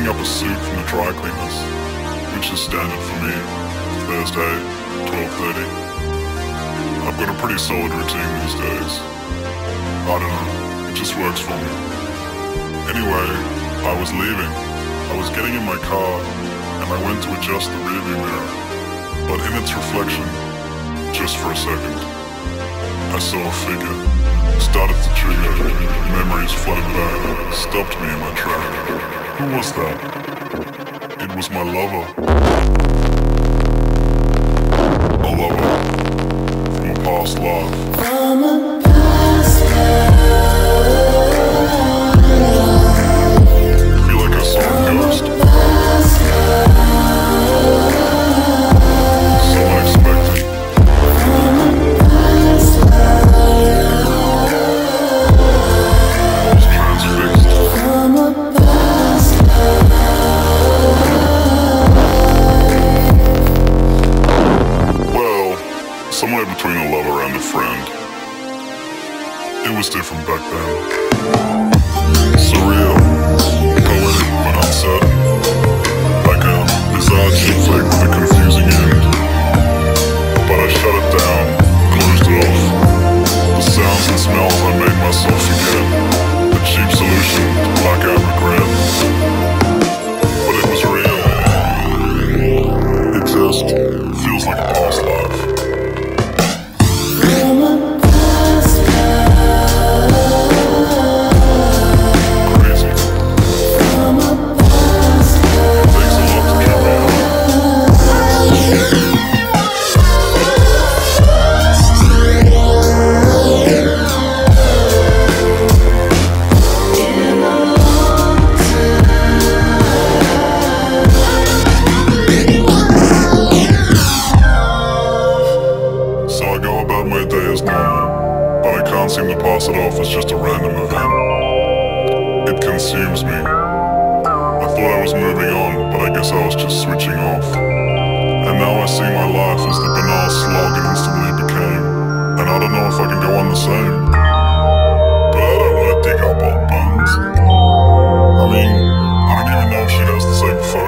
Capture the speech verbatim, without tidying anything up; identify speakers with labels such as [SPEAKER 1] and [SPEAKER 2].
[SPEAKER 1] picking up a suit from the dry cleaners, which is standard for me, Thursday, twelve thirty. I've got a pretty solid routine these days. I don't know, it just works for me. Anyway, I was leaving. I was getting in my car, and I went to adjust the rearview mirror. But in its reflection, just for a second, I saw a figure. Started to trigger. Memories flooded back, stopped me in my track. Who was that? It was my lover. A lover from a past life.
[SPEAKER 2] From a past
[SPEAKER 1] I feel like I saw a ghost. So unexpected. I was transfixed. Well, somewhere between a lover and a friend. It was different back then. Surreal, poetic but uncertain. Like a bizarre chick flick with a confusing end. But I shut it down, closed it off. The sounds and smells I made myself forget. A cheap solution to black out regret. But it was real. It just feels like a past life. Seem to pass it off as just a random event. It consumes me. I thought I was moving on, but I guess I was just switching off. And now I see my life as the banal slog it instantly became. And I don't know if I can go on the same. But I don't want to dig up old bones. I mean, I don't even know if she has the same